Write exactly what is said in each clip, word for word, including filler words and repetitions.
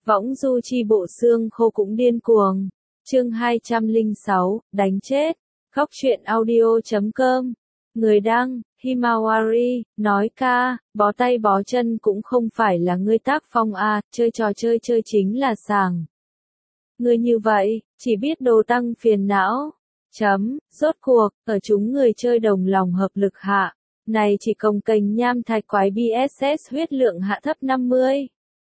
Võng du chi bộ xương khô cũng điên cuồng. Chương hai trăm lẻ sáu, đánh chết. Góc truyện audio chấm com. Người đăng, Himawari, nói ca, bó tay bó chân cũng không phải là ngươi tác phong a, chơi trò chơi chơi chính là sàng. Ngươi như vậy, chỉ biết đồ tăng phiền não. Chấm, rốt cuộc, ở chúng người chơi đồng lòng hợp lực hạ. Này chỉ công kênh nham thạch quái bê ét ét huyết lượng hạ thấp năm mươi.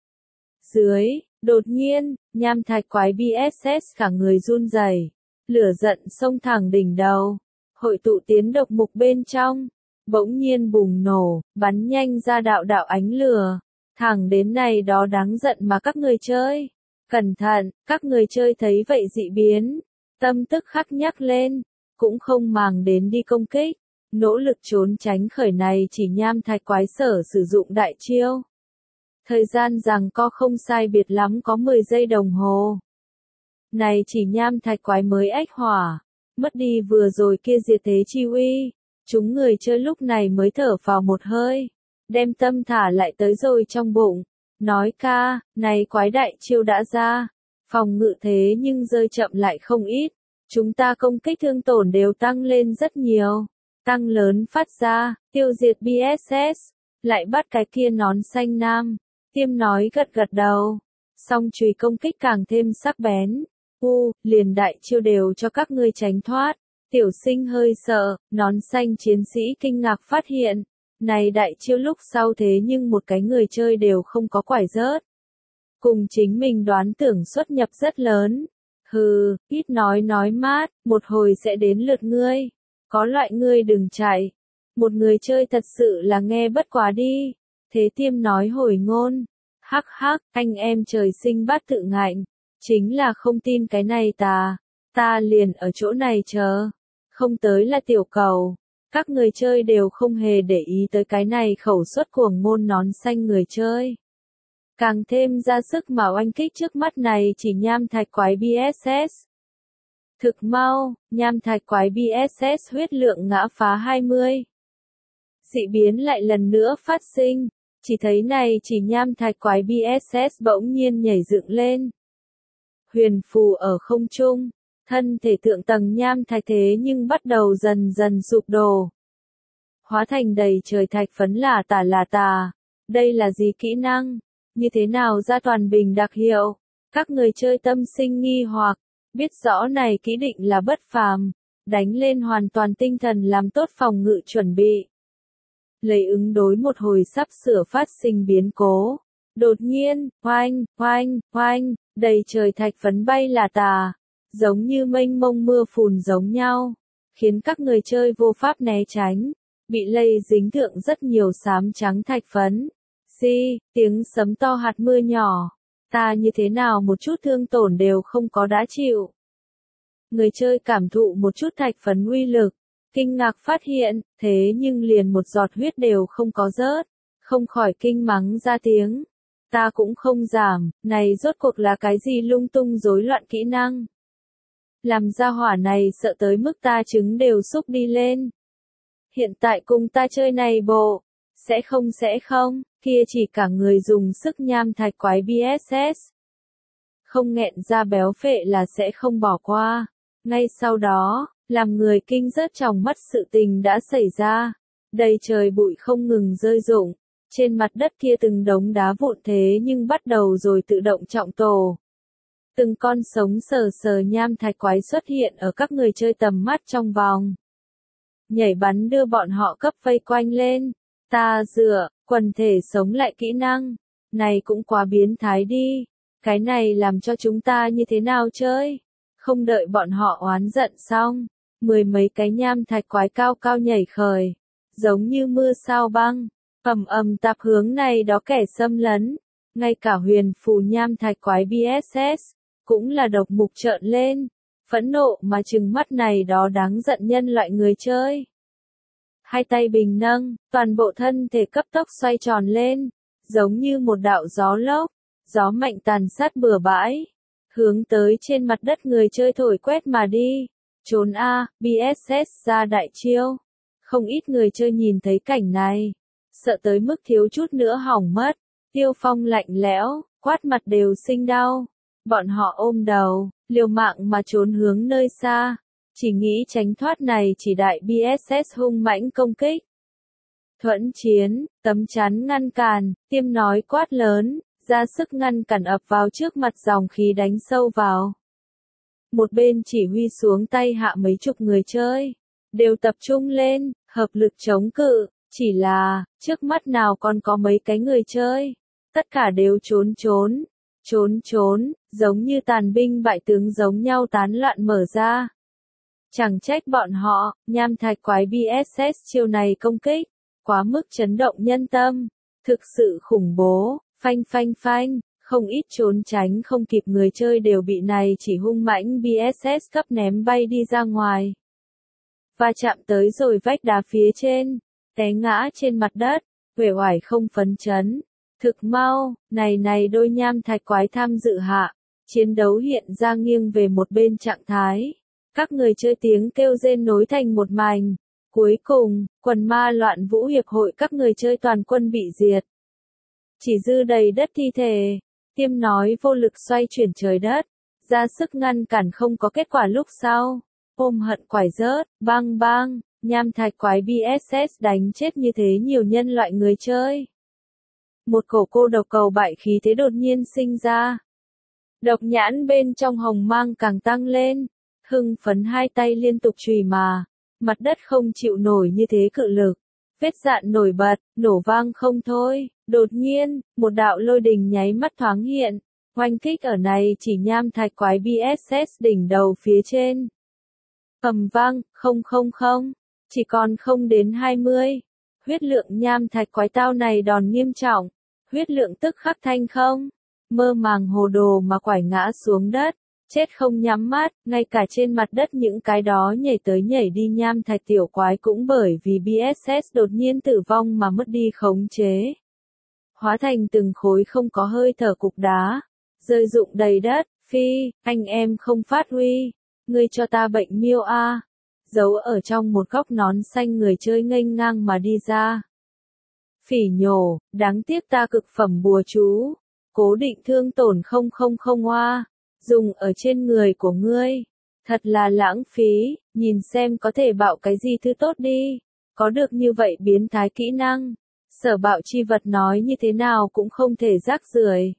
Dưới, đột nhiên, nham thạch quái bê ét ét cả người run rẩy, lửa giận xông thẳng đỉnh đầu, hội tụ tiến độc mục bên trong, bỗng nhiên bùng nổ, bắn nhanh ra đạo đạo ánh lửa, thẳng đến này đó đáng giận mà các người chơi. Cẩn thận, các người chơi thấy vậy dị biến, tâm tức khắc nhắc lên, cũng không màng đến đi công kích, nỗ lực trốn tránh khởi này chỉ nham thạch quái sở sử dụng đại chiêu. Thời gian giằng co không sai biệt lắm có mười giây đồng hồ. Này chỉ nham thạch quái mới ách hỏa, mất đi vừa rồi kia diệt thế chi uy, chúng người chơi lúc này mới thở vào một hơi, đem tâm thả lại tới rồi trong bụng, nói ca, này quái đại chiêu đã ra, phòng ngự thế nhưng rơi chậm lại không ít, chúng ta công kích thương tổn đều tăng lên rất nhiều, tăng lớn phát ra, tiêu diệt bê ét ét, lại bắt cái kia nón xanh nam. Tiêm nói gật gật đầu, song chùy công kích càng thêm sắc bén, u, liền đại chiêu đều cho các ngươi tránh thoát, tiểu sinh hơi sợ, nón xanh chiến sĩ kinh ngạc phát hiện, này đại chiêu lúc sau thế nhưng một cái người chơi đều không có quải rớt, cùng chính mình đoán tưởng xuất nhập rất lớn, hừ, ít nói nói mát, một hồi sẽ đến lượt ngươi, có loại ngươi đừng chạy, một người chơi thật sự là nghe bất quá đi. Thế tiêm nói hồi ngôn, hắc hắc, anh em trời sinh bát tự ngạnh, chính là không tin cái này ta, ta liền ở chỗ này chờ, không tới là tiểu cầu, các người chơi đều không hề để ý tới cái này khẩu suất cuồng ngôn nón xanh người chơi. Càng thêm ra sức mà oanh kích trước mắt này chỉ nham thạch quái bê ét ét. Thực mau, nham thạch quái bê ét ét huyết lượng ngã phá hai mươi. Dị biến lại lần nữa phát sinh. Chỉ thấy này chỉ nham thạch quái bê ét ét bỗng nhiên nhảy dựng lên. Huyền phù ở không trung, thân thể thượng tầng nham thạch thế nhưng bắt đầu dần dần sụp đổ. Hóa thành đầy trời thạch phấn là tà là tà. Đây là gì kỹ năng? Như thế nào ra toàn bình đặc hiệu? Các người chơi tâm sinh nghi hoặc, biết rõ này kỹ định là bất phàm, đánh lên hoàn toàn tinh thần làm tốt phòng ngự chuẩn bị. Lấy ứng đối một hồi sắp sửa phát sinh biến cố. Đột nhiên, oanh, oanh, oanh, đầy trời thạch phấn bay là tà, giống như mênh mông mưa phùn giống nhau, khiến các người chơi vô pháp né tránh, bị lây dính thượng rất nhiều xám trắng thạch phấn. Xi, tiếng sấm to hạt mưa nhỏ, ta như thế nào một chút thương tổn đều không có đã chịu. Người chơi cảm thụ một chút thạch phấn uy lực. Kinh ngạc phát hiện, thế nhưng liền một giọt huyết đều không có rớt, không khỏi kinh mắng ra tiếng. Ta cũng không giảm, này rốt cuộc là cái gì lung tung rối loạn kỹ năng. Làm ra hỏa này sợ tới mức ta trứng đều xúc đi lên. Hiện tại cùng ta chơi này bộ, sẽ không sẽ không, kia chỉ cả người dùng sức nham thạch quái bê ét ét. Không nghẹn ra béo phệ là sẽ không bỏ qua. Ngay sau đó, làm người kinh rớt trong mắt sự tình đã xảy ra. Đầy trời bụi không ngừng rơi rụng. Trên mặt đất kia từng đống đá vụn thế nhưng bắt đầu rồi tự động trọng tổ. Từng con sống sờ sờ nham thạch quái xuất hiện ở các người chơi tầm mắt trong vòng. Nhảy bắn đưa bọn họ cấp vây quanh lên. Ta dựa, quần thể sống lại kỹ năng. Này cũng quá biến thái đi. Cái này làm cho chúng ta như thế nào chơi? Không đợi bọn họ oán giận xong. Mười mấy cái nham thạch quái cao cao nhảy khởi, giống như mưa sao băng, ầm ầm tạp hướng này đó kẻ xâm lấn, ngay cả huyền phù nham thạch quái bê ét ét, cũng là độc mục trợn lên, phẫn nộ mà trừng mắt này đó đáng giận nhân loại người chơi. Hai tay bình nâng, toàn bộ thân thể cấp tốc xoay tròn lên, giống như một đạo gió lốc, gió mạnh tàn sát bừa bãi, hướng tới trên mặt đất người chơi thổi quét mà đi. Trốn A, bê ét ét ra đại chiêu. Không ít người chơi nhìn thấy cảnh này. Sợ tới mức thiếu chút nữa hỏng mất. Tiêu Phong lạnh lẽo, quát mặt đều sinh đau. Bọn họ ôm đầu, liều mạng mà trốn hướng nơi xa, chỉ nghĩ tránh thoát này chỉ đại bê ét ét hung mãnh công kích. Thuẫn chiến, tấm chắn ngăn cản, Tiêm nói quát lớn, ra sức ngăn cản ập vào trước mặt dòng khí đánh sâu vào. Một bên chỉ huy xuống tay hạ mấy chục người chơi, đều tập trung lên, hợp lực chống cự, chỉ là, trước mắt nào còn có mấy cái người chơi, tất cả đều trốn trốn, trốn trốn, giống như tàn binh bại tướng giống nhau tán loạn mở ra. Chẳng trách bọn họ, nham thạch quái bê ét ét chiêu này công kích, quá mức chấn động nhân tâm, thực sự khủng bố, phanh phanh phanh, không ít trốn tránh không kịp người chơi đều bị này chỉ hung mãnh bê ét ét cấp ném bay đi ra ngoài. Và chạm tới rồi vách đá phía trên, té ngã trên mặt đất, uể oải không phấn chấn. Thực mau, này này đôi nham thạch quái tham dự hạ, chiến đấu hiện ra nghiêng về một bên trạng thái. Các người chơi tiếng kêu rên nối thành một mảnh. Cuối cùng, quần ma loạn vũ hiệp hội các người chơi toàn quân bị diệt. Chỉ dư đầy đất thi thể, Tiêm nói vô lực xoay chuyển trời đất, ra sức ngăn cản không có kết quả lúc sau. Ôm hận quải rớt, bang bang, nham thạch quái bê ét ét đánh chết như thế nhiều nhân loại người chơi. Một cổ cô độc cầu bại khí thế đột nhiên sinh ra. Độc nhãn bên trong hồng mang càng tăng lên, hưng phấn hai tay liên tục chùy mà, mặt đất không chịu nổi như thế cự lực. Vết dạn nổi bật, nổ vang không thôi, đột nhiên, một đạo lôi đình nháy mắt thoáng hiện, oanh kích ở này chỉ nham thạch quái bê ét ét đỉnh đầu phía trên. Ầm vang, không không không, chỉ còn không đến hai mươi. Huyết lượng nham thạch quái tao này đòn nghiêm trọng, huyết lượng tức khắc thanh không, mơ màng hồ đồ mà quải ngã xuống đất, chết không nhắm mắt, ngay cả trên mặt đất những cái đó nhảy tới nhảy đi nham thạch tiểu quái cũng bởi vì bê ét ét đột nhiên tử vong mà mất đi khống chế. Hóa thành từng khối không có hơi thở cục đá, rơi rụng đầy đất, phi, anh em không phát huy. Ngươi cho ta bệnh miêu a. Giấu ở trong một góc nón xanh người chơi nghênh ngang mà đi ra. Phỉ nhổ, đáng tiếc ta cực phẩm bùa chú. Cố định thương tổn không không không oa. Dùng ở trên người của ngươi. Thật là lãng phí, nhìn xem có thể bạo cái gì thứ tốt đi. Có được như vậy biến thái kỹ năng. Sở bạo chi vật nói như thế nào cũng không thể rác rưởi.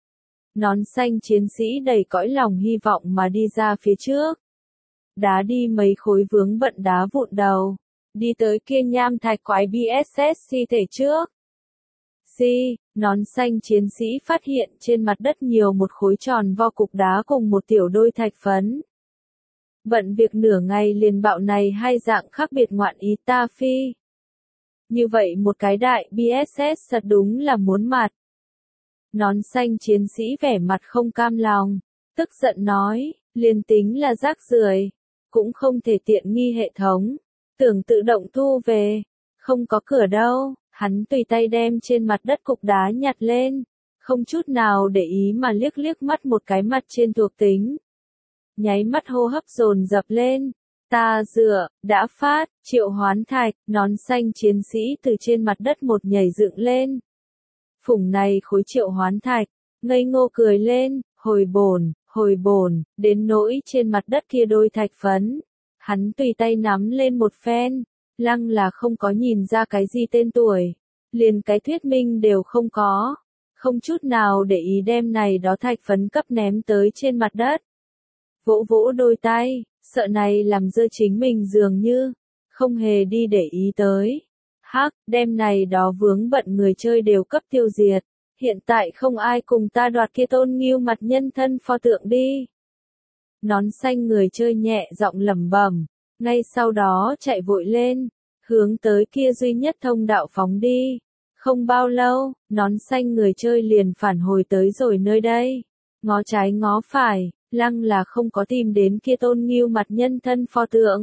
Nón xanh chiến sĩ đầy cõi lòng hy vọng mà đi ra phía trước. Đá đi mấy khối vướng bận đá vụn đầu. Đi tới kia nham thạch quái bê ét ét thi thể trước. Si, nón xanh chiến sĩ phát hiện trên mặt đất nhiều một khối tròn vo cục đá cùng một tiểu đôi thạch phấn. Bận việc nửa ngày liền bạo này hai dạng khác biệt ngoạn ý ta phi. Như vậy một cái đại bê ét ét thật đúng là muốn mặt. Nón xanh chiến sĩ vẻ mặt không cam lòng, tức giận nói, liền tính là rác rưởi, cũng không thể tiện nghi hệ thống, tưởng tự động thu về, không có cửa đâu, hắn tùy tay đem trên mặt đất cục đá nhặt lên, không chút nào để ý mà liếc liếc mắt một cái mặt trên thuộc tính. Nháy mắt hô hấp dồn dập lên, ta dựa, đã phát, triệu hoán thạch, nón xanh chiến sĩ từ trên mặt đất một nhảy dựng lên. Phủng này khối triệu hoán thạch, ngây ngô cười lên, hồi bổn, hồi bổn, đến nỗi trên mặt đất kia đôi thạch phấn. Hắn tùy tay nắm lên một phen, lăng là không có nhìn ra cái gì tên tuổi, liền cái thuyết minh đều không có, không chút nào để ý đem này đó thạch phấn cấp ném tới trên mặt đất. Vỗ vỗ đôi tay, sợ này làm dơ chính mình dường như, không hề đi để ý tới. Hắc, đem này đó vướng bận người chơi đều cấp tiêu diệt, hiện tại không ai cùng ta đoạt kia tôn nghiêu mặt nhân thân pho tượng đi. Nón xanh người chơi nhẹ giọng lẩm bẩm, ngay sau đó chạy vội lên, hướng tới kia duy nhất thông đạo phóng đi. Không bao lâu, nón xanh người chơi liền phản hồi tới rồi nơi đây. Ngó trái ngó phải, lăng là không có tìm đến kia tôn nghiêu mặt nhân thân pho tượng.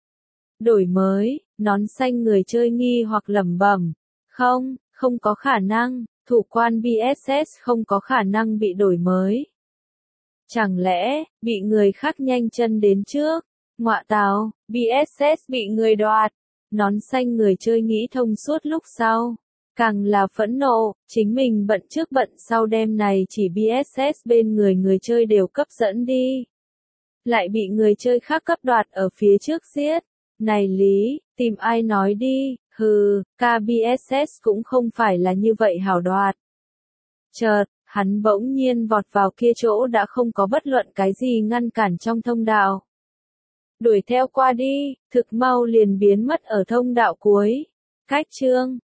Đổi mới, nón xanh người chơi nghi hoặc lẩm bẩm, không, không có khả năng, thủ quan bê ét ét không có khả năng bị đổi mới. Chẳng lẽ, bị người khác nhanh chân đến trước, ngọa tào, bê ét ét bị người đoạt, nón xanh người chơi nghĩ thông suốt lúc sau. Càng là phẫn nộ, chính mình bận trước bận sau đêm này chỉ bê ét ét bên người người chơi đều cấp dẫn đi. Lại bị người chơi khác cấp đoạt ở phía trước giết. Này Lý, tìm ai nói đi, hừ, ca bê ét ét cũng không phải là như vậy hảo đoạt. Chợt, hắn bỗng nhiên vọt vào kia chỗ đã không có bất luận cái gì ngăn cản trong thông đạo. Đuổi theo qua đi, thực mau liền biến mất ở thông đạo cuối. Cách chương